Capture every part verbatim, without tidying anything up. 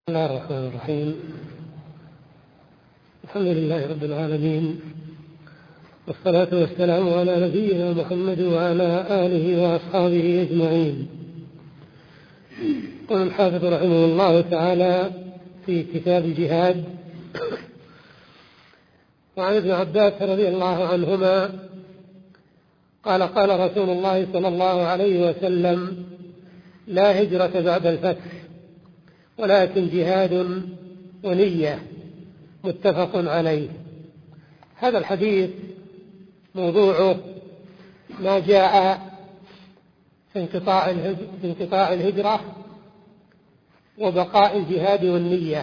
بسم الله الرحمن الرحيم. الحمد لله رب العالمين، والصلاة والسلام على نبينا محمد وعلى آله وأصحابه أجمعين. قال الحافظ رحمه الله تعالى في كتاب الجهاد: وعن ابن عباس رضي الله عنهما قال: قال رسول الله صلى الله عليه وسلم: لا هجرة بعد الفتح ولكن جهاد ونية. متفق عليه. هذا الحديث موضوعه ما جاء في انقطاع في انقطاع الهجرة وبقاء الجهاد والنية،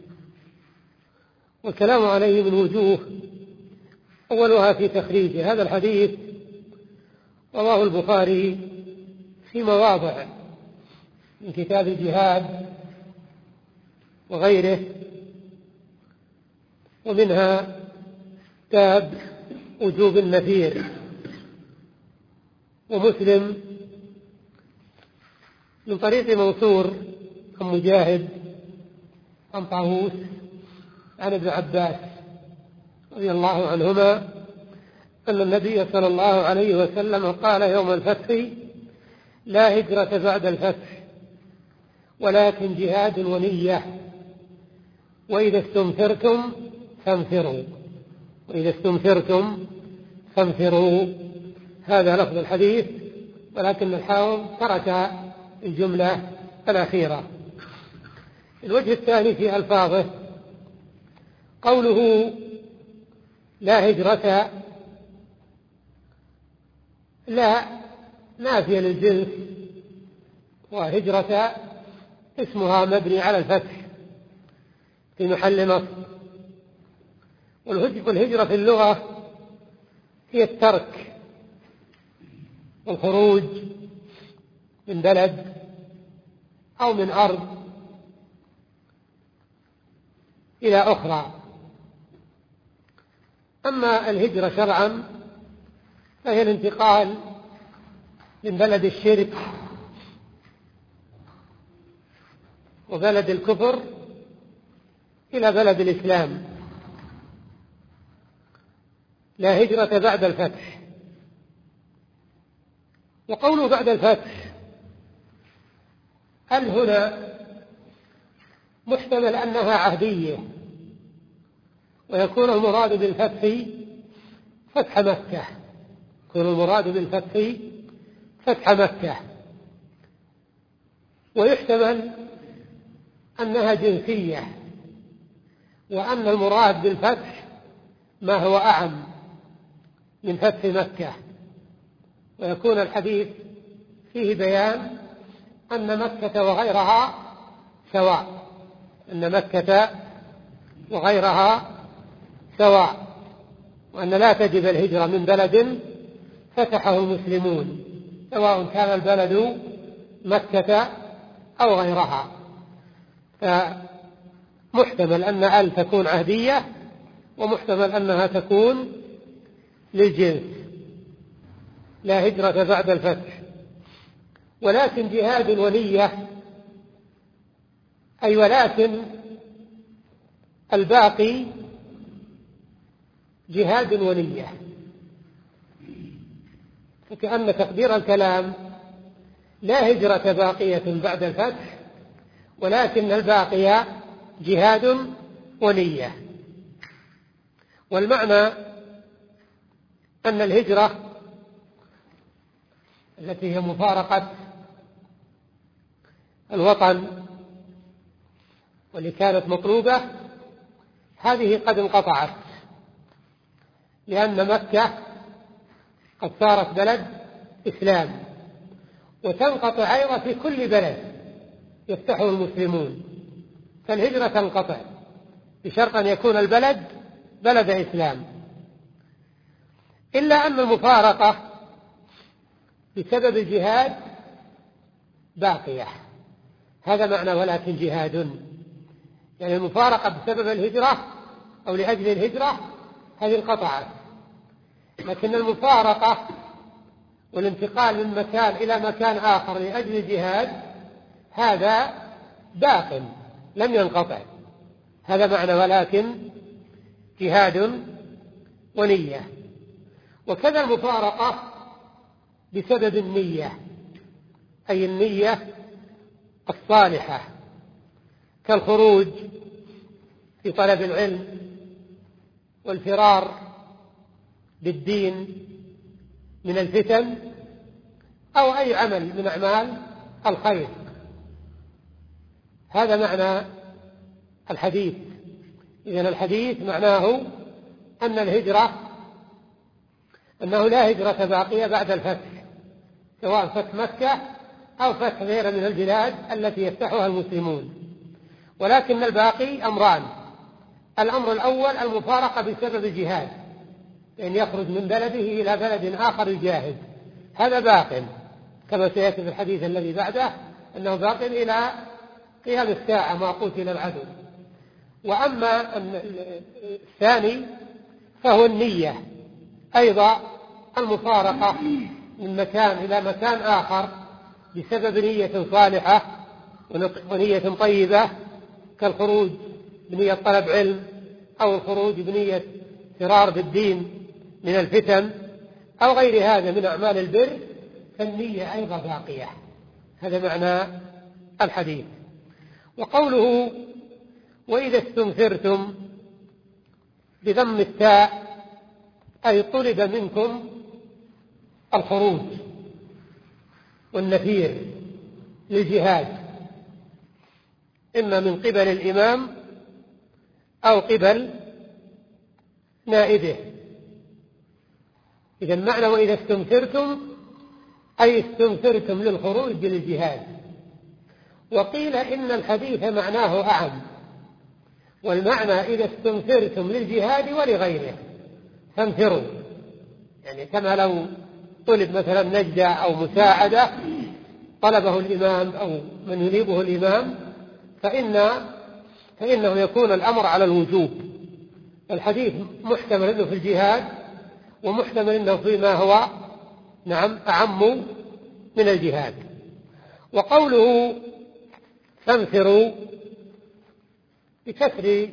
والكلام عليه من وجوه. أولها في تخريج هذا الحديث. رواه البخاري في مواضع من كتاب الجهاد وغيره، ومنها كتاب وجوب النفير. ومسلم من طريق منصور عن مجاهد عن طاووس عن ابن عباس رضي الله عنهما أن النبي صلى الله عليه وسلم قال يوم الفتح: لا هجرة بعد الفتح ولكن جهاد ونية، وإذا استنفرتم فانفروا وإذا استنفرتم فانفروا. هذا لفظ الحديث، ولكن الحافظ ترك الجملة الأخيرة. الوجه الثاني في ألفاظه قوله لا هجرة، لا نافية للجنس، وهجرة اسمها مبني على الفتح في محل نصب. والهجرة في اللغة هي الترك والخروج من بلد أو من أرض إلى أخرى. أما الهجرة شرعا فهي الانتقال من بلد الشرك وبلد الكفر إلى بلد الإسلام. لا هجرة بعد الفتح. وقوله بعد الفتح، هل هنا محتمل أنها عهدية، ويكون المراد بالفتح فتح مكة يكون المراد بالفتح فتح مكة ويحتمل أنها جنسية، وأن المراد بالفتح ما هو أعم من فتح مكة، ويكون الحديث فيه بيان أن مكة وغيرها سواء أن مكة وغيرها سواء وأن لا تجب الهجرة من بلد فتحه المسلمون، سواء كان البلد مكة أو غيرها. فمحتمل أن أل تكون عهدية، ومحتمل أنها تكون للجنس. لا هجرة بعد الفتح ولكن جهاد ونية، أي ولكن الباقي جهاد ونية. فكأن تقدير الكلام لا هجرة باقية بعد الفتح، ولكن الباقي جهاد ونية. والمعنى أن الهجرة التي هي مفارقة الوطن واللي كانت مطلوبة هذه قد انقطعت، لأن مكة قد صارت بلد إسلام، وتنقطع أيضا في كل بلد يفتحه المسلمون، فالهجرة تنقطع بشرط أن يكون البلد بلد إسلام، إلا أن المفارقة بسبب الجهاد باقية. هذا معنى ولكن جهاد، يعني المفارقة بسبب الهجرة أو لأجل الهجرة هذه انقطعت، لكن المفارقة والانتقال من مكان إلى مكان آخر لأجل الجهاد هذا باق لم ينقطع، هذا معنى ولكن جهاد ونية. وكذا المفارقة بسبب النية، أي النية الصالحة، كالخروج في طلب العلم والفرار بالدين من الفتن، أو أي عمل من أعمال الخير. هذا معنى الحديث. إذن الحديث معناه أن الهجرة أنه لا هجرة باقية بعد الفتح، سواء فتح مكة أو فتح غيرها من البلاد التي يفتحها المسلمون، ولكن الباقي أمران: الأمر الأول المفارقة بسبب الجهاد، أن يخرج من بلده إلى بلد آخر يجاهد، هذا باق كما سيأتي في الحديث الذي بعده أنه باق إلى قيام الساعة ما قتل العدو. وأما الثاني فهو النية، أيضا المفارقة من مكان إلى مكان آخر بسبب نية صالحة ونية طيبة، كالخروج بنية طلب علم، أو الخروج بنية فرار بالدين من الفتن، أو غير هذا من أعمال البر، فالنية أيضا باقية. هذا معنى الحديث. وقوله وإذا استنفرتم بضم التاء أي طلب منكم الخروج والنفير للجهاد، إما من قبل الإمام أو قبل نائبه. إذا معنى وإذا استنفرتم أي استنفرتم للخروج للجهاد. وقيل إن الحديث معناه أعم، والمعنى إذا استنفرتم للجهاد ولغيره فانفروا، يعني كما لو طلب مثلا نجدة أو مساعدة طلبه الإمام أو من ينيبه الإمام، فإن فإنه يكون الأمر على الوجوب. الحديث محتمل أنه في الجهاد، ومحتمل أنه فيما هو نعم أعم من الجهاد. وقوله فانفروا بكسر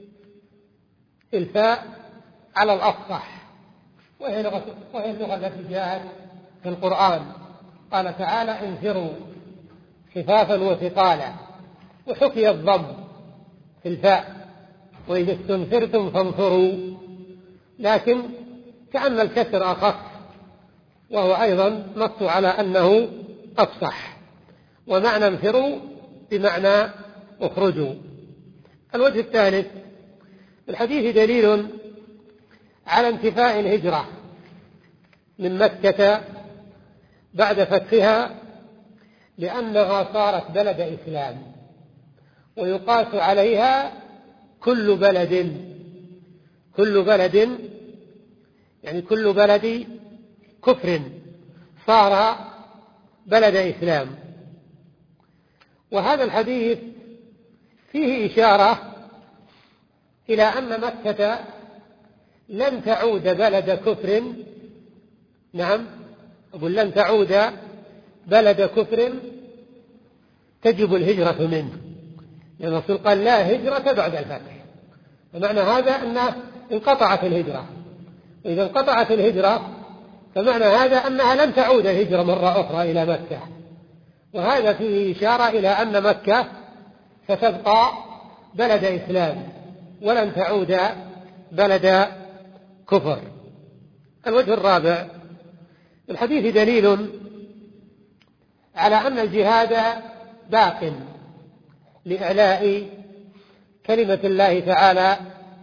الفاء على الأفصح، وهي اللغة وهي اللغة التي جاءت في القرآن. قال تعالى انفروا خفافا وثقالا، وحكي الضم في الفاء وإذا استنفرتم فانفروا، لكن كأن الكسر أخف، وهو أيضا نص على أنه أفصح. ومعنى انفروا بمعنى اخرجوا. الوجه الثالث: الحديث دليل على انتفاء الهجرة من مكة بعد فتحها، لأنها صارت بلد إسلام، ويقاس عليها كل بلد كل بلد يعني كل بلد كفر صار بلد إسلام. وهذا الحديث فيه إشارة إلى أن مكة لن تعود بلد كفر، نعم أقول لن تعود بلد كفر تجب الهجرة منه، لأن الرسول قال لا هجرة بعد الفتح، فمعنى هذا أنه انقطعت الهجرة. وإذا انقطعت الهجرة فمعنى هذا أنها لن تعود الهجرة مرة أخرى إلى مكة. وهذا فيه إشارة إلى أن مكة ستبقى بلد إسلام ولن تعود بلد كفر. الوجه الرابع: الحديث دليل على أن الجهاد باق لإعلاء كلمة الله تعالى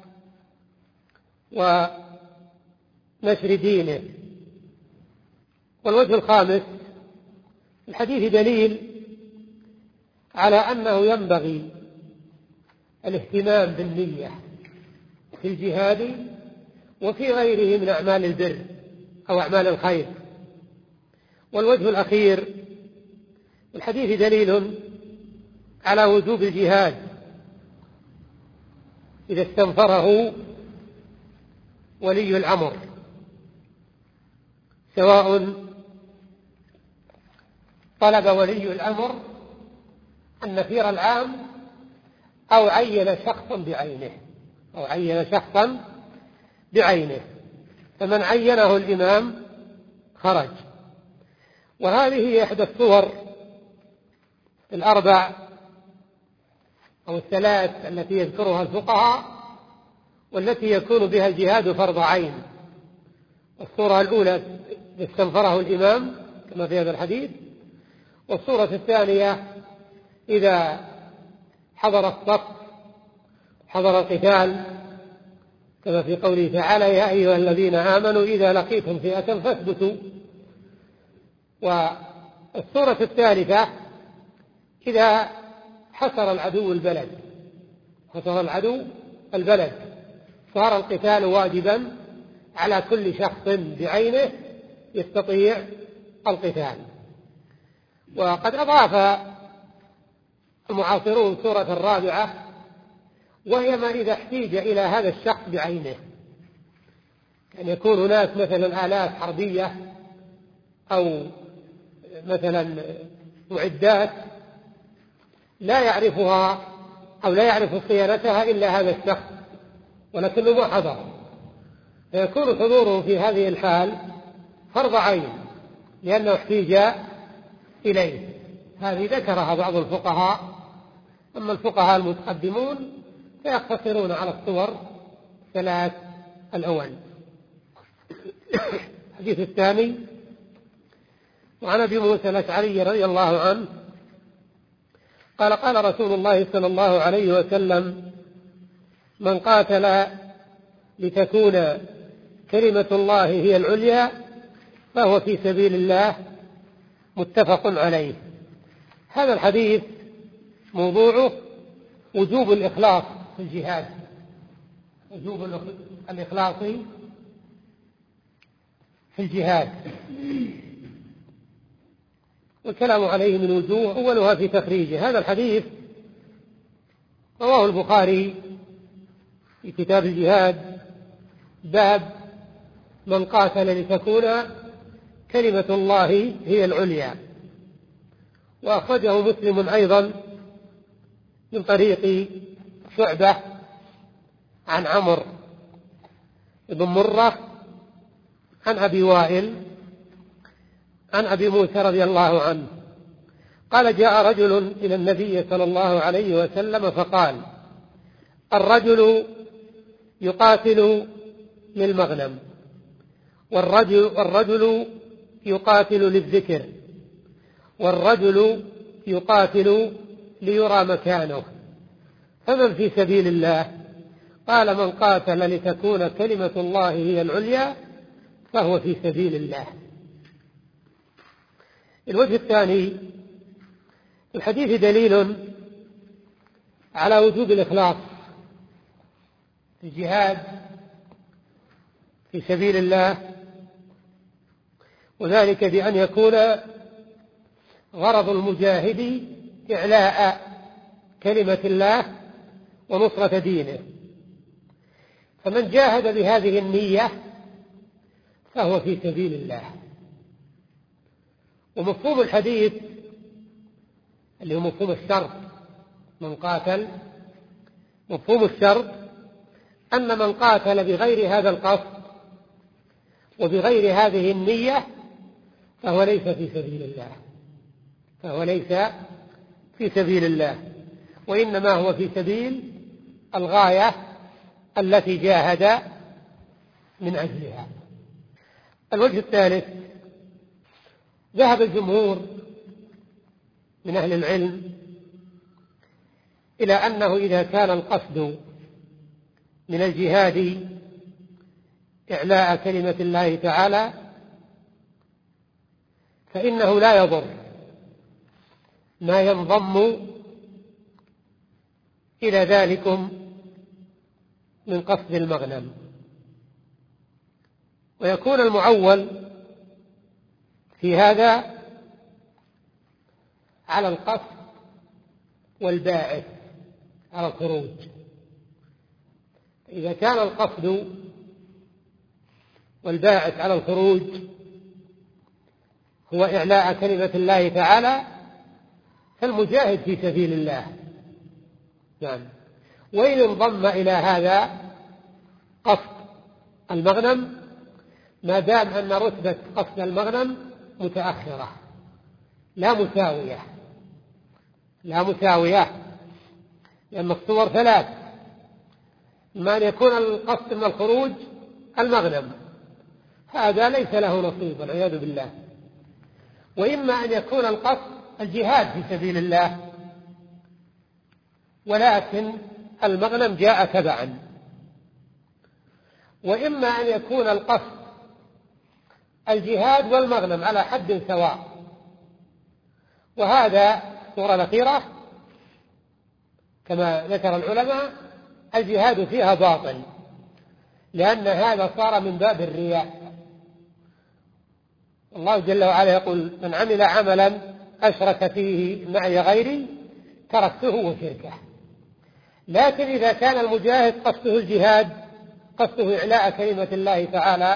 ونشر دينه. والوجه الخامس: الحديث دليل على أنه ينبغي الاهتمام بالنية في الجهاد وفي غيره من أعمال البر أو أعمال الخير. والوجه الأخير: الحديث دليل على وجوب الجهاد إذا استنفره ولي الأمر، سواء طلب ولي الأمر النفير العام أو عين شخصا بعينه أو عين شخصا بعينه فمن عينه الإمام خرج. وهذه هي إحدى الصور الأربع أو الثلاث التي يذكرها الفقهاء والتي يكون بها الجهاد فرض عين. الصورة الأولى استنفره الإمام كما في هذا الحديث، والصورة الثانية إذا حضر الصف حضر القتال كما في قوله تعالى يا أيها الذين آمنوا إذا لقيتم فئة فاثبتوا. والصورة الثالثة إذا حصر العدو البلد حصر العدو البلد صار القتال واجبا على كل شخص بعينه يستطيع القتال. وقد أضاف المعاصرون سورة الرابعة وهي ما إذا احتيج إلى هذا الشخص بعينه، أن يكون هناك مثلا آلات حربية أو مثلا معدات لا يعرفها أو لا يعرف صيانتها إلا هذا الشخص ولكنه ما حضر، فيكون حضوره في هذه الحال فرض عين لأنه احتيج إليه. هذه ذكرها بعض الفقهاء، أما الفقهاء المتقدمون فيقتصرون على الصور ثلاث الأول. الحديث الثاني وعن أبي موسى الأشعري رضي الله عنه قال قال رسول الله صلى الله عليه وسلم من قاتل لتكون كلمة الله هي العليا فهو في سبيل الله، متفق عليه. هذا الحديث موضوعه وجوب الإخلاص في الجهاد، وجوب الإخلاص في الجهاد، والكلام عليه من وجوه، أولها في تخريجه. هذا الحديث رواه البخاري في كتاب الجهاد باب من قاتل لتكون كلمة الله هي العليا، وأخرجه مسلم أيضا من طريق شعبة عن عمرو بن مرة عن أبي وائل عن أبي موسى رضي الله عنه قال جاء رجل إلى النبي صلى الله عليه وسلم فقال الرجل يقاتل للمغنم والرجل, والرجل يقاتل للذكر والرجل يقاتل ليرى مكانه، فمن في سبيل الله؟ قال من قاتل لتكون كلمة الله هي العليا فهو في سبيل الله. الوجه الثاني الحديث دليل على وجوب الإخلاص في الجهاد في سبيل الله، وذلك بأن يكون غرض المجاهد إعلاء كلمة الله ونصرة دينه، فمن جاهد بهذه النية فهو في سبيل الله. ومفهوم الحديث اللي هو مفهوم الشرط من قاتل، مفهوم الشرط أن من قاتل بغير هذا القصد وبغير هذه النية فهو ليس في سبيل الله فهو ليس في سبيل الله وإنما هو في سبيل الغاية التي جاهد من أجلها. الوجه الثالث ذهب الجمهور من أهل العلم إلى أنه إذا كان القصد من الجهاد إعلاء كلمة الله تعالى فإنه لا يضر ما ينضم إلى ذلكم من قصد المغنم، ويكون المعول في هذا على القصد والباعث على الخروج. إذا كان القصد والباعث على الخروج هو إعلاء كلمة الله تعالى فالمجاهد في سبيل الله، يعني وإن انضم إلى هذا قصد المغنم ما دام أن رتبة قصد المغنم متأخرة لا مساوية لا مساوية لأن الصور ثلاث: إما أن يكون القصد من الخروج المغنم، هذا ليس له نصيب والعياذ بالله، وإما أن يكون القصد الجهاد في سبيل الله ولكن المغنم جاء تبعا، وإما أن يكون القصد الجهاد والمغنم على حد سواء، وهذا الصورة الأخيرة كما ذكر العلماء الجهاد فيها باطل، لأن هذا صار من باب الرياء. الله جل وعلا يقول: من عمل عملا أشرك فيه معي غيري تركته وشركه. لكن إذا كان المجاهد قصده الجهاد، قصده إعلاء كلمة الله تعالى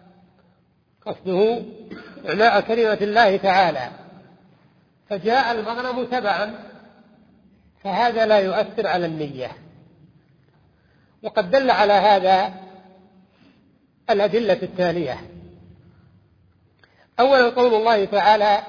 قصده إعلاء كلمة الله تعالى فجاء المغنم تبعا، فهذا لا يؤثر على النية. وقد دل على هذا الأدلة التالية: أولا قول الله تعالى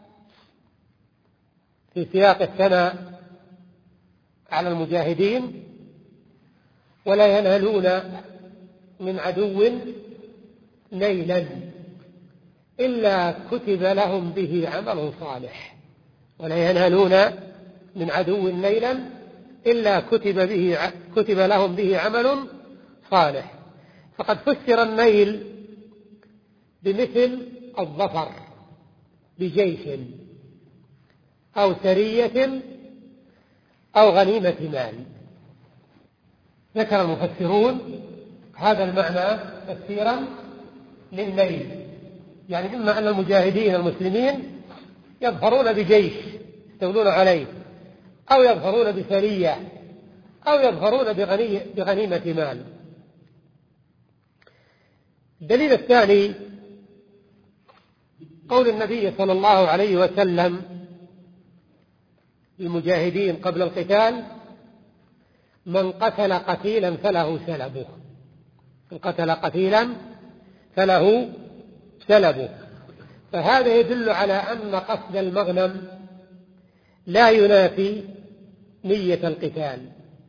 في سياق الثناء على المجاهدين: ولا ينالون من عدو نيلا إلا كتب لهم به عمل صالح. ولا ينالون من عدو نيلا إلا كتب به كتب لهم به عمل صالح. فقد فسر النيل بمثل الظفر بجيش أو سرية أو غنيمة مال. ذكر المفسرون هذا المعنى تفسيرا للنيل، يعني إما أن المجاهدين المسلمين يظفرون بجيش يستولون عليه، أو يظفرون بسرية، أو يظفرون بغنيمة مال. الدليل الثاني قول النبي صلى الله عليه وسلم للمجاهدين قبل القتال: من قتل قتيلا فله سلبه. من قتل قتيلا فله سلبه. فهذا يدل على أن قصد المغنم لا ينافي نية القتال،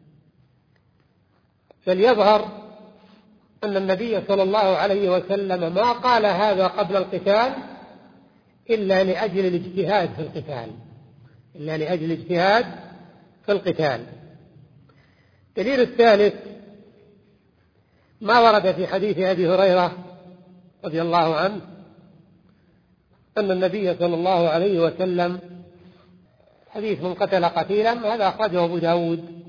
فليظهر أن النبي صلى الله عليه وسلم ما قال هذا قبل القتال إلا لأجل الاجتهاد في القتال إلا لأجل الاجتهاد في القتال. الدليل الثالث ما ورد في حديث أبي هريرة رضي الله عنه أن النبي صلى الله عليه وسلم حديث من قتل قتيلا، هذا أخرجه أبو داود.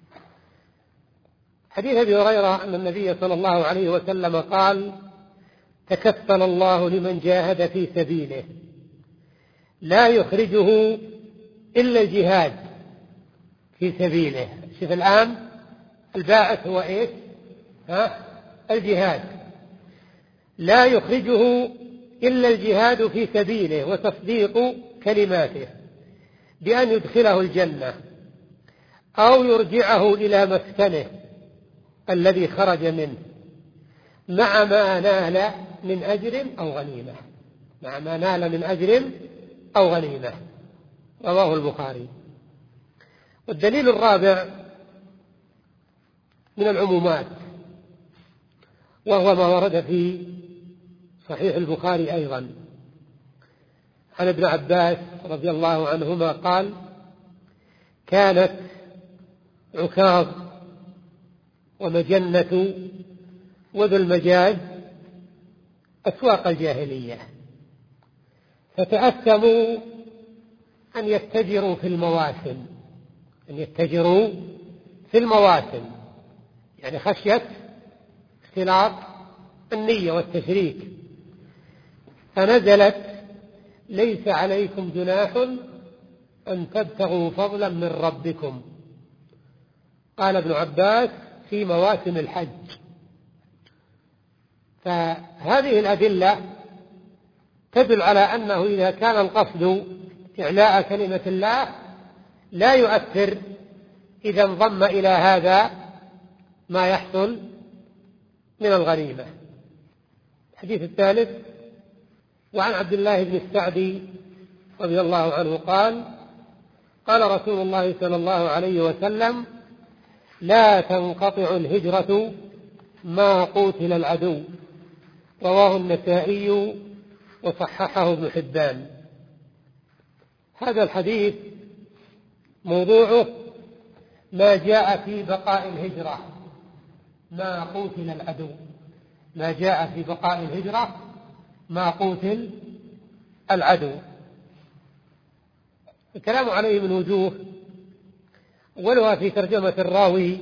حديث أبي هريرة أن النبي صلى الله عليه وسلم قال: تكفل الله لمن جاهد في سبيله لا يخرجه إلا الجهاد في سبيله. شوف الآن الباعث هو إيش؟ ها؟ الجهاد. لا يخرجه إلا الجهاد في سبيله وتصديق كلماته بأن يدخله الجنة أو يرجعه إلى مسكنه الذي خرج منه مع ما نال من أجر أو غنيمة مع ما نال من أجر أو غنيمة. رواه البخاري. والدليل الرابع من العمومات، وهو ما ورد في صحيح البخاري أيضا عن ابن عباس رضي الله عنهما قال: كانت عكاظ ومجنة وذو المجاز أسواق الجاهلية، فتأثموا أن يتجروا في المواسم أن يتجروا في المواسم يعني خشية اختلاط النية والتشريك، فنزلت: ليس عليكم جناح أن تبتغوا فضلا من ربكم. قال ابن عباس: في مواسم الحج. فهذه الأدلة تدل على أنه إذا كان القصد إعلاء كلمة الله لا يؤثر إذا انضم إلى هذا ما يحصل من الغنيمة. الحديث الثالث: وعن عبد الله بن السعدي رضي الله عنه قال: قال رسول الله صلى الله عليه وسلم: لا تنقطع الهجرة ما قوتل العدو. رواه النسائي وصححه ابن حبان. هذا الحديث موضوعه ما جاء في بقاء الهجرة ما قوتل العدو، ما جاء في بقاء الهجرة ما قوتل العدو. الكلام عليه من وجوه، أولها في ترجمة الراوي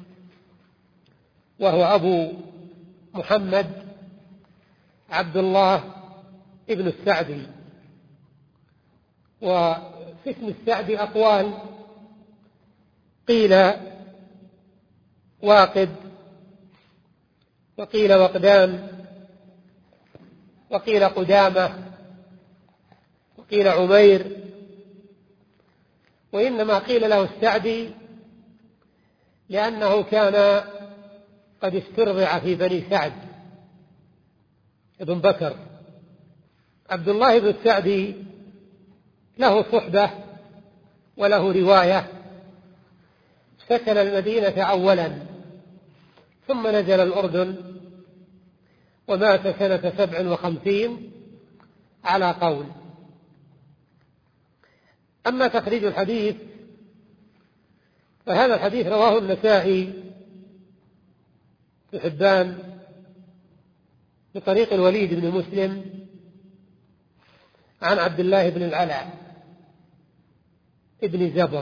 وهو أبو محمد عبد الله ابن السعدي. وفي اسم السعدي أقوال، قيل واقد، وقيل وقدان، وقيل قدامة، وقيل عمير، وإنما قيل له السعدي لأنه كان قد استرضع في بني سعد ابن بكر. عبد الله بن السعدي له صحبة وله رواية. سكن المدينة أولا ثم نزل الأردن ومات سنة سبع وخمسين على قول. أما تخريج الحديث فهذا الحديث رواه النسائي في حبان بطريق الوليد بن مسلم عن عبد الله بن العلاء ابن زبر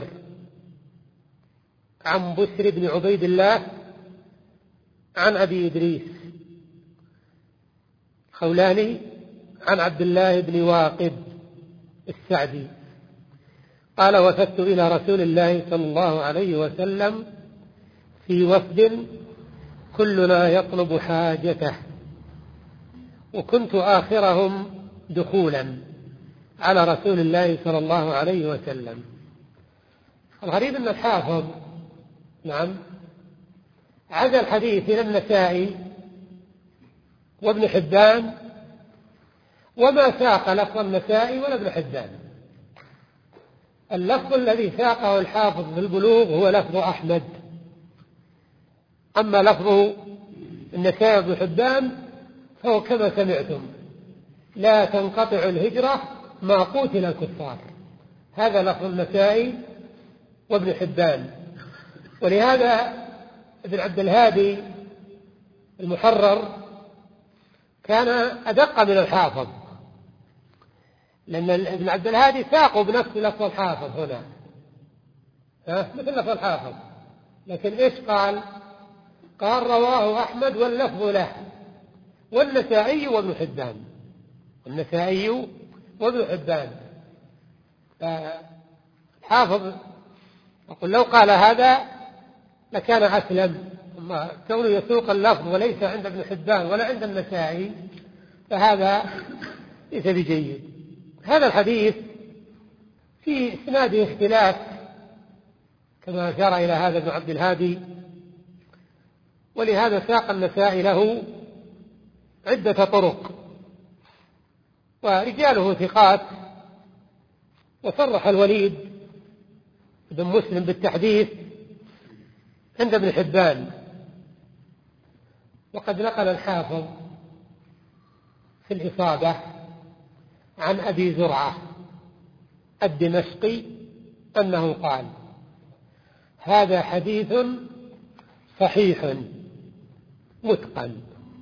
عن بسر بن عبيد الله عن أبي إدريس خولاني عن عبد الله بن واقد السعدي قال: وفدت إلى رسول الله صلى الله عليه وسلم في وفد كلنا يطلب حاجته، وكنت آخرهم دخولا على رسول الله صلى الله عليه وسلم. الغريب أن الحافظ نعم عزى الحديث إلى النسائي وابن حبان، وما ساق لفظ النسائي ولا ابن حبان. اللفظ الذي ساقه الحافظ في البلوغ هو لفظ أحمد، أما لفظ النسائي وابن حبان فهو كما سمعتم: لا تنقطع الهجرة ما قوتل الكفار. هذا لفظ النسائي وابن حبان. ولهذا ابن عبد الهادي المحرر كان أدق من الحافظ، لأن ابن عبد الهادي ساقوا بنفس لفظ الحافظ هنا، ها مثل لفظ الحافظ، لكن إيش قال؟ قال: رواه أحمد واللفظ له والنسائي وابن حبان. النسائي وابن حبان. الحافظ أقول لو قال هذا لكان أسلم، أما كونه يسوق اللفظ وليس عند ابن حبان ولا عند النسائي فهذا ليس بجيد. هذا الحديث في إسناده اختلاف كما أشار إلى هذا ابن عبد الهادي، ولهذا ساق النسائي له عدة طرق ورجاله ثقات. وصرح الوليد بن مسلم بالتحديث عند ابن حبان. وقد نقل الحافظ في الإصابة عن أبي زرعة الدمشقي أنه قال: هذا حديث صحيح متقن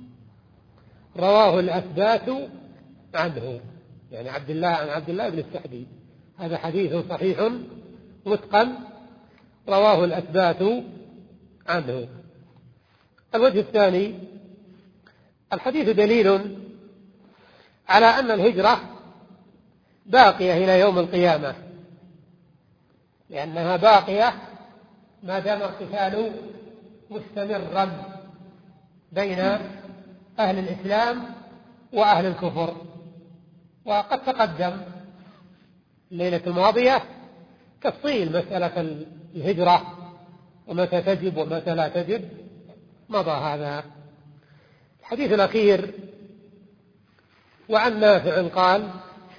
رواه الأثبات عنه، يعني عبد الله عن عبد الله بن السعدي. هذا حديث صحيح متقن رواه الأثبات عنه. الوجه الثاني: الحديث دليل على أن الهجرة باقية إلى يوم القيامة، لأنها باقية ما دام القتال مستمرا بين أهل الإسلام وأهل الكفر. وقد تقدم الليلة الماضية تفصيل مسألة الهجرة ومتى تجب ومتى لا تجب، مضى هذا. الحديث الأخير: وعن نافع قال: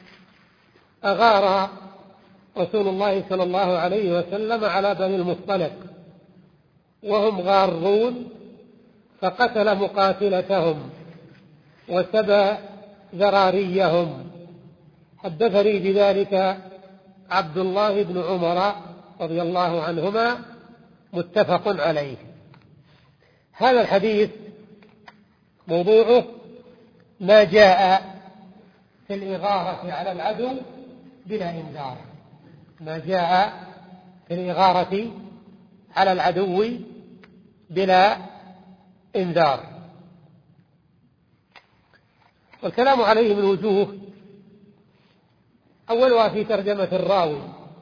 أغار رسول الله صلى الله عليه وسلم على بني المصطلق وهم غارون، فقتل مقاتلتهم وسبى ذراريهم. حدثني بذلك عبد الله بن عمر رضي الله عنهما، متفق عليه. هذا الحديث موضوعه ما جاء في الإغارة على العدو بلا إنذار، ما جاء في الإغارة على العدو بلا إنذار. والكلام عليه من وجوه: أولها في ترجمة الراوي.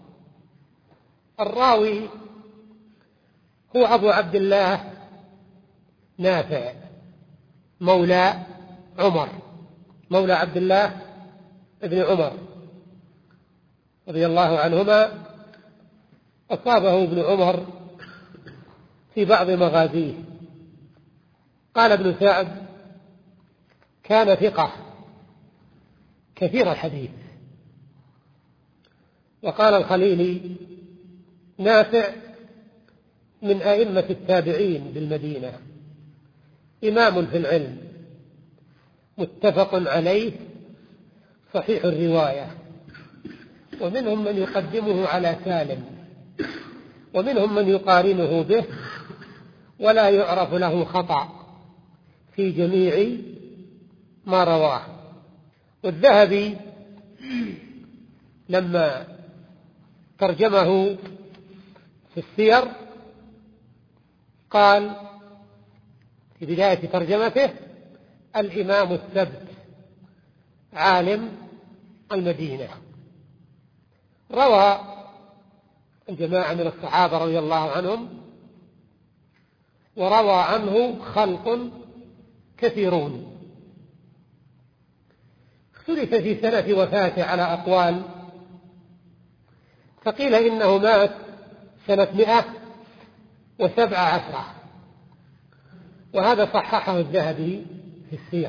الراوي هو أبو عبد الله نافع مولى عمر، مولى عبد الله ابن عمر رضي الله عنهما. أصابه ابن عمر في بعض مغازيه. قال ابن سعد: كان ثقة كثير الحديث. وقال الخليلي: نافع من أئمة التابعين بالمدينة، إمام في العلم، متفق عليه، صحيح الرواية، ومنهم من يقدمه على سالم، ومنهم من يقارنه به، ولا يعرف له خطأ في جميع ما رواه. والذهبي لما ترجمه في السير قال في بداية ترجمته: الإمام الثبت عالم المدينة. روى الجماعة من الصحابة رضي الله عنهم، وروى عنه خلق كثيرون. اختلف في سنة وفاته على أقوال، فقيل إنه مات سنة مئة وسبع عشرة، وهذا صححه الذهبي في السير.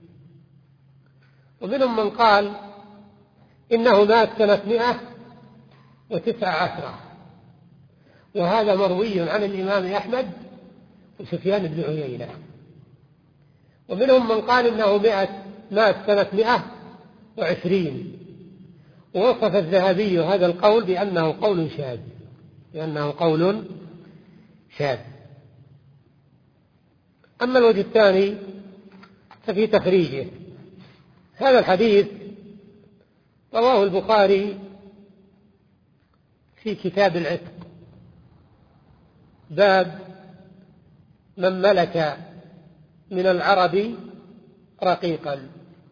ومنهم من قال إنه مات سنة مئة وتسع عشرة، وهذا مروي عن الإمام أحمد وسفيان بن عيينة. ومنهم من قال إنه مئة مات سنة مئة وعشرين، ووصف الذهبي هذا القول بأنه قول شاذ، بأنه قول شاذ. أما الوجه الثاني ففي تخريجه. هذا الحديث رواه البخاري في كتاب العتق، باب من ملك من العرب رقيقا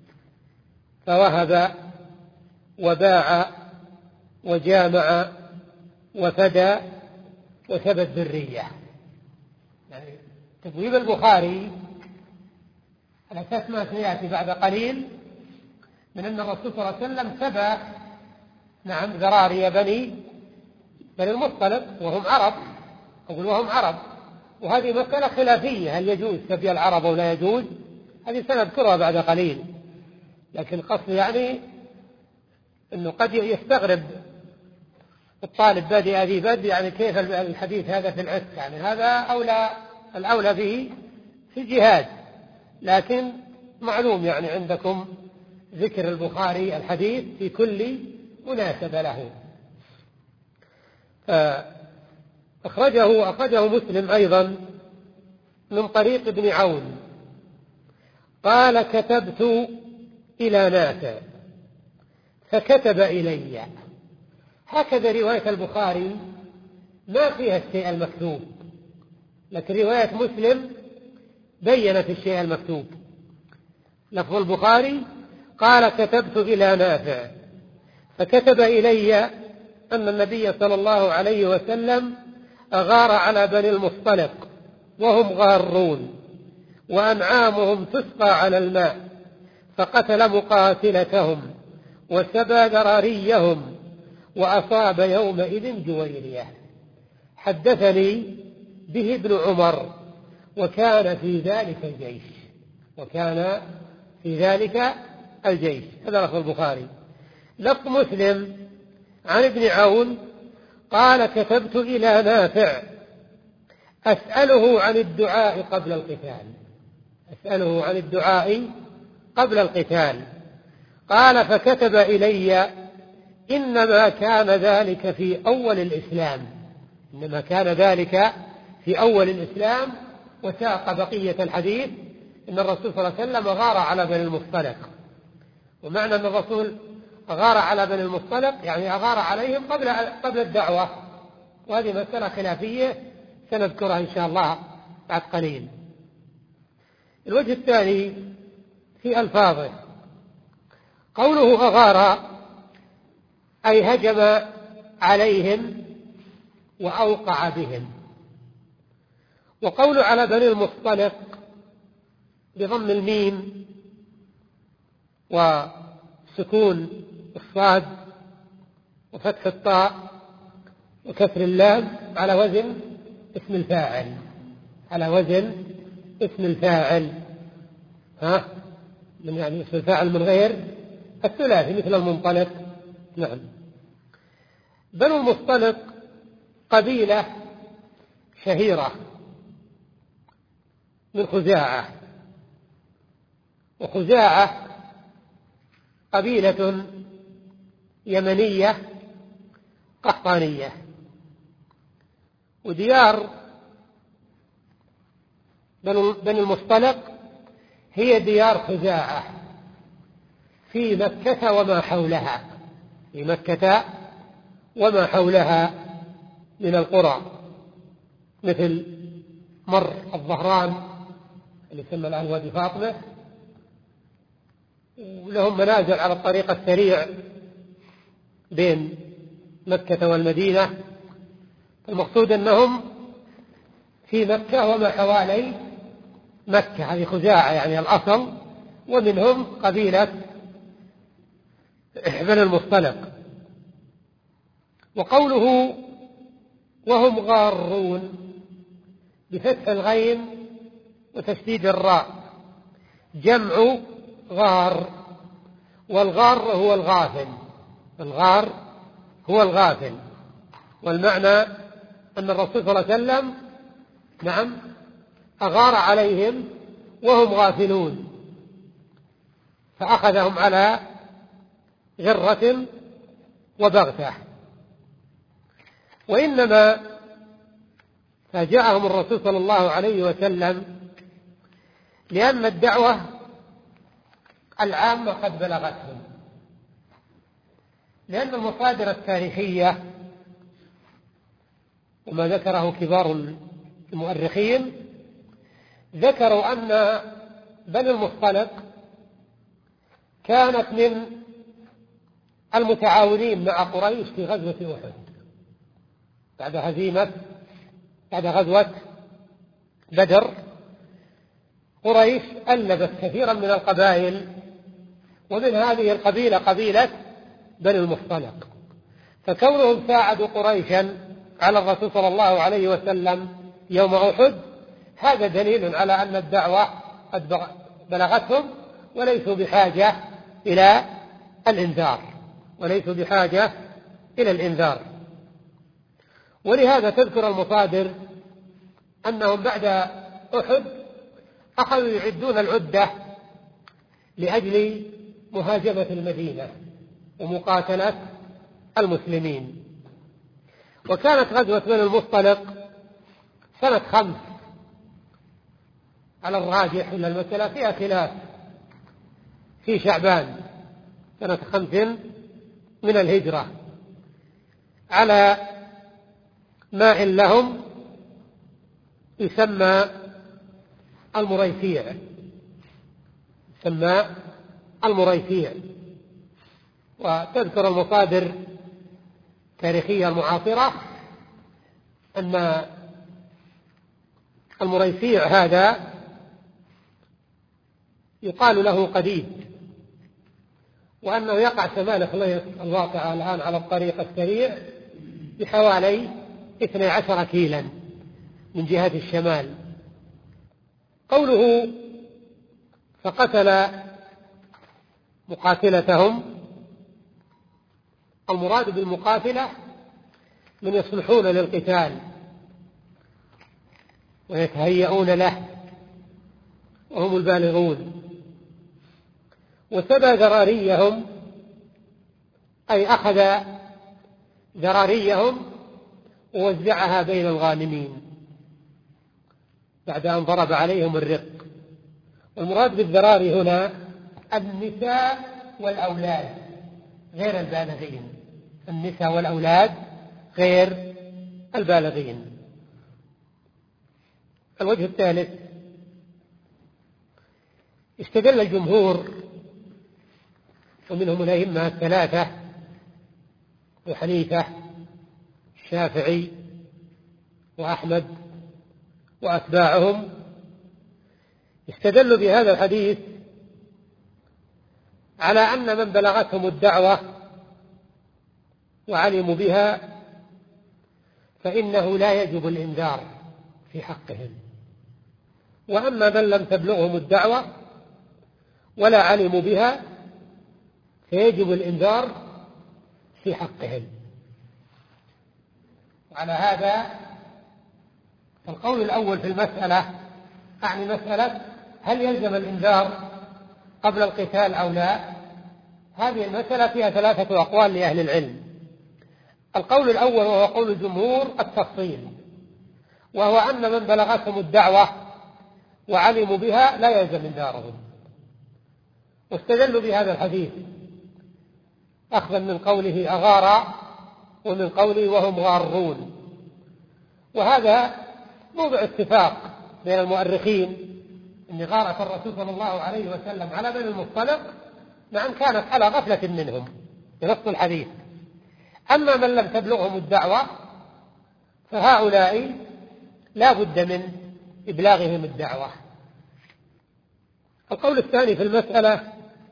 فوهب وباع وجامع وفدى وثبت الذرية. يعني تبويب البخاري على أساس ما سيأتي بعد قليل من أن الرسول صلى الله عليه وسلم سبى نعم ذراري بني بني المصطلق وهم عرب، أقول وهم عرب، وهذه مسألة خلافية، هل يجوز سبي العرب أو لا يجوز؟ هذه سنذكرها بعد قليل. لكن القصد يعني أنه قد يستغرب الطالب بادئ ذي بد، يعني كيف الحديث هذا في العتق؟ يعني هذا أولى الأولى به في الجهاد، لكن معلوم يعني عندكم ذكر البخاري الحديث في كل مناسبة له. أخرجه أخرجه مسلم أيضا من طريق ابن عون قال: كتبت إلى نافع فكتب إلي. هكذا رواية البخاري ما فيها الشيء المكتوب، لكن رواية مسلم بيّنت الشيء المكتوب. لفظ البخاري قال: كتبت إلى نافع فكتب إلي أن النبي صلى الله عليه وسلم أغار على بني المصطلق وهم غارون وأنعامهم تسقى على الماء، فقتل مقاتلتهم وسبى ذراريهم وأصاب يومئذ جويرية. حدثني به ابن عمر وكان في ذلك الجيش وكان في ذلك الجيش. هذا لفظ البخاري. لفظ مسلم عن ابن عون قال كتبت إلى نافع أسأله عن الدعاء قبل القتال أسأله عن الدعاء قبل القتال قال فكتب إلي إنما كان ذلك في أول الإسلام إنما كان ذلك في أول الإسلام. وساق بقية الحديث إن الرسول صلى الله عليه وسلم غار على بني المصطلق. ومعنى أن الرسول غار على بني المصطلق يعني أغار عليهم قبل قبل الدعوة، وهذه مسألة خلافية سنذكرها إن شاء الله بعد قليل. الوجه الثاني في ألفاظه قوله أغار أي هجم عليهم وأوقع بهم. وقول على بني المصطلق بضم الميم وسكون الصاد وفتح الطاء وكسر اللام على وزن اسم الفاعل على وزن اسم الفاعل ها من يعني اسم الفاعل من غير الثلاثي مثل المنطلق. نعم. بنو المصطلق قبيلة شهيرة من خزاعة، وخزاعة قبيلة يمنية قحطانية. وديار بني المصطلق هي ديار خزاعة في مكة وما حولها في مكة وما حولها من القرى مثل مر الظهران اللي يسمى الآن وادي فاطمة، ولهم منازل على الطريق السريع بين مكة والمدينة. المقصود أنهم في مكة وما حوالي مكة، هذه خزاعة يعني الأصل، ومنهم قبيلة بني المصطلق. وقوله وهم غارون بفتح الغين وتشديد الراء جمع غار، والغار هو الغافل الغار هو الغافل والمعنى أن الرسول صلى الله عليه وسلم نعم أغار عليهم وهم غافلون فأخذهم على غرة وبغتة. وإنما فجاءهم الرسول صلى الله عليه وسلم لأن الدعوة العامة قد بلغتهم، لأن المصادر التاريخية وما ذكره كبار المؤرخين ذكروا أن بني المصطلق كانت من المتعاونين مع قريش في غزوة أحد بعد هزيمة بعد غزوة بدر. قريش ألبت كثيرا من القبائل، ومن هذه القبيلة قبيلة بني المصطلق، فكونهم ساعدوا قريشا على الرسول صلى الله عليه وسلم يوم أحد هذا دليل على أن الدعوة قد بلغتهم وليسوا بحاجة إلى الإنذار وليسوا بحاجة إلى الإنذار. ولهذا تذكر المصادر أنهم بعد أحد أخذوا يعدون العدة لأجل مهاجمة المدينة ومقاتلة المسلمين. وكانت غزوة بني المصطلق سنة خمس على الراجح، إلا المسألة فيها خلاف، في شعبان سنة خمس من الهجرة على ماء لهم يسمى المريسيع يسمى المريسيع. وتذكر المصادر التاريخية المعاصرة أن المريسيع هذا يقال له قديد، وأنه يقع شمال خليص الواقع الآن على الطريق السريع بحوالي اثني عشر كيلا من جهة الشمال. قوله فقتل مقاتلتهم، المراد بالمقاتلة من يصلحون للقتال ويتهيئون له وهم البالغون. وسبى ذراريهم أي أخذ ذراريهم ووزعها بين الغانمين بعد أن ضرب عليهم الرق. والمراد بالذراري هنا النساء والأولاد غير البالغين، النساء والأولاد غير البالغين. الوجه الثالث، استدل الجمهور ومنهم الأئمة الثلاثة أبو حنيفة الشافعي وأحمد وأتباعهم، استدلوا بهذا الحديث على أن من بلغتهم الدعوة وعلموا بها فإنه لا يجب الإنذار في حقهم، وأما من لم تبلغهم الدعوة ولا علموا بها فيجب الإنذار في حقهم. وعلى هذا القول الأول في المسألة، أعني مسألة هل يلزم الإنذار قبل القتال أو لا، هذه المسألة فيها ثلاثة أقوال لأهل العلم. القول الأول وهو قول الجمهور التفصيل، وهو أن من بلغتهم الدعوة وعلموا بها لا يلزم إنذارهم، واستدلوا بهذا الحديث أخذا من قوله أغار ومن قوله وهم غارون. وهذا موضع اتفاق بين المؤرخين أن غارة الرسول صلى الله عليه وسلم على بني المصطلق مع أن كانت على غفلة منهم بنص الحديث. أما من لم تبلغهم الدعوة فهؤلاء لا بد من إبلاغهم الدعوة. القول الثاني في المسألة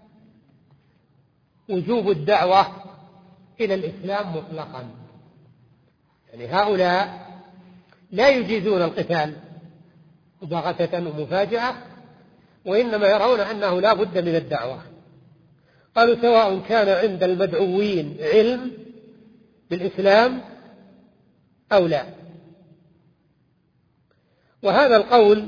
وجوب الدعوة إلى الإسلام مطلقا، يعني هؤلاء لا يجيزون القتال مباغتة ومفاجأة، وإنما يرون أنه لا بد من الدعوة. قالوا سواء كان عند المدعوين علم بالإسلام أو لا. وهذا القول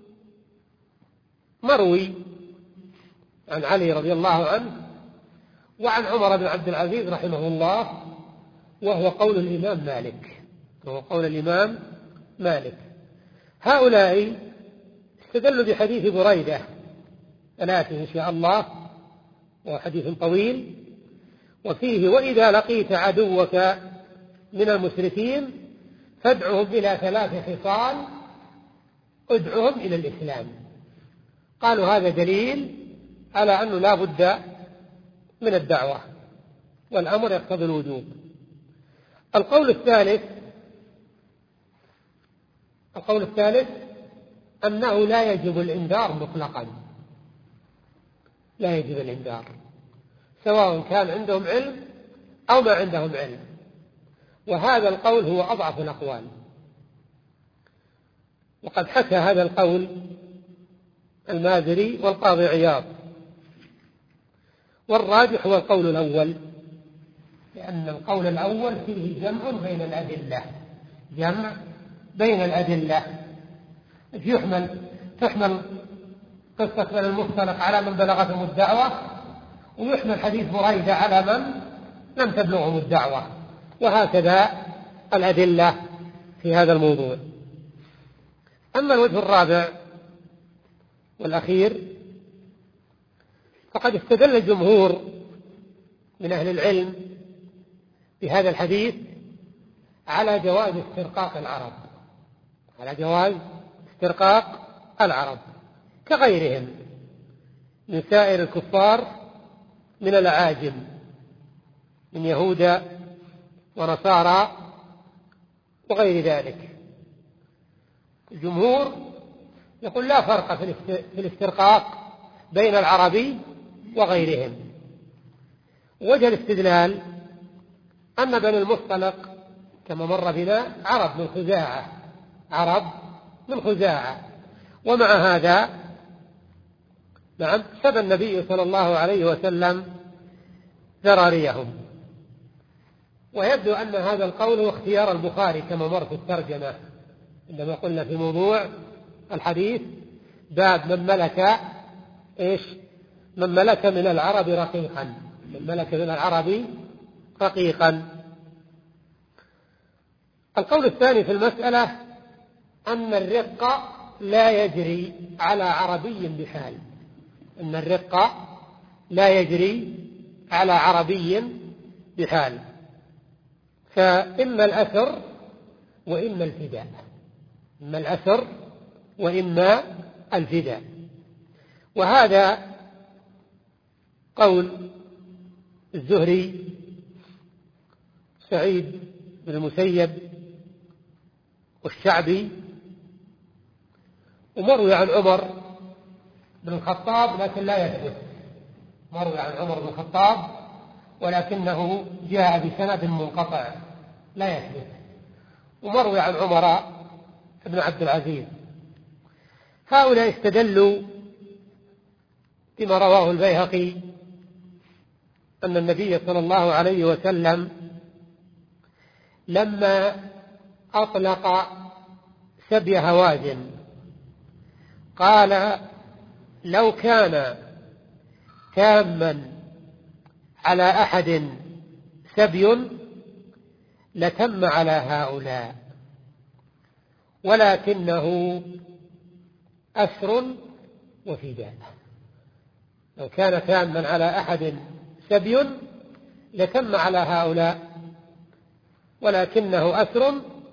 مروي عن علي رضي الله عنه وعن عمر بن عبد العزيز رحمه الله، وهو قول الإمام مالك وهو قول الإمام مالك. هؤلاء استدلوا بحديث بريدة ثلاثة إن شاء الله، وهو حديث طويل، وفيه وإذا لقيت عدوك من المشركين فادعهم إلى ثلاث خصال، ادعهم إلى الإسلام. قالوا هذا دليل على أنه لا بد من الدعوة والأمر يقتضي الوجوب. القول الثالث القول الثالث أنه لا يجب الإنذار مطلقا، لا يجب الإنذار سواء كان عندهم علم أو ما عندهم علم، وهذا القول هو أضعف الأقوال. وقد حكى هذا القول المازري والقاضي عياض، والراجح هو القول الأول، لأن القول الأول فيه جمع بين الأدلة جمع بين الأدلة يحمل تحمل قصة بني المصطلق على من بلغتهم الدعوة، ويحمل حديث بريدة على من لم تبلغهم الدعوة، وهكذا الأدلة في هذا الموضوع. أما الوجه الرابع والأخير فقد استدل الجمهور من أهل العلم بهذا الحديث على جواز استرقاق العرب على جواز استرقاق العرب كغيرهم من سائر الكفار من الأعاجم من يهود ونصارى وغير ذلك. الجمهور يقول لا فرق في الاسترقاق بين العربي وغيرهم. وجه الاستدلال أن بني المصطلق كما مر بنا عرب من خزاعة عرب من خزاعة. ومع هذا نعم سبى النبي صلى الله عليه وسلم ذراريهم. ويبدو أن هذا القول هو اختيار البخاري كما مر في الترجمة عندما قلنا في موضوع الحديث باب من ملك إيش من ملك من العرب رقيقا من ملك من العرب رقيقا. القول الثاني في المسألة أن الرق لا يجري على عربي بحال أن الرق لا يجري على عربي بحال فإما الأثر وإما الفداء إما الأثر وإما الفداء. وهذا قول الزهري سعيد بن المسيب والشعبي ومروي عن عمر بن الخطاب لكن لا يثبت مروي عن عمر بن الخطاب ولكنه جاء بسند منقطع لا يثبت ومروي عن عمر بن عبد العزيز. هؤلاء استدلوا بما رواه البيهقي أن النبي صلى الله عليه وسلم لما أطلق سبي هوازن قال لو كان تاما على أحد سبي لتم على هؤلاء ولكنه أسر وفداء. لو كان تاما على أحد سبي لتم على هؤلاء ولكنه أسر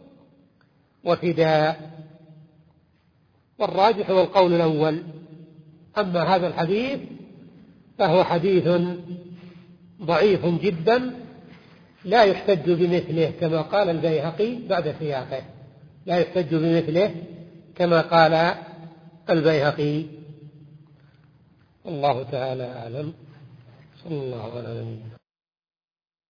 وفداء. والراجح هو القول الأول. أما هذا الحديث فهو حديث ضعيف جدا لا يحتج بمثله كما قال البيهقي بعد سياقه لا يحتج بمثله كما قال البيهقي. الله تعالى أعلم. صلى الله عليه وسلم.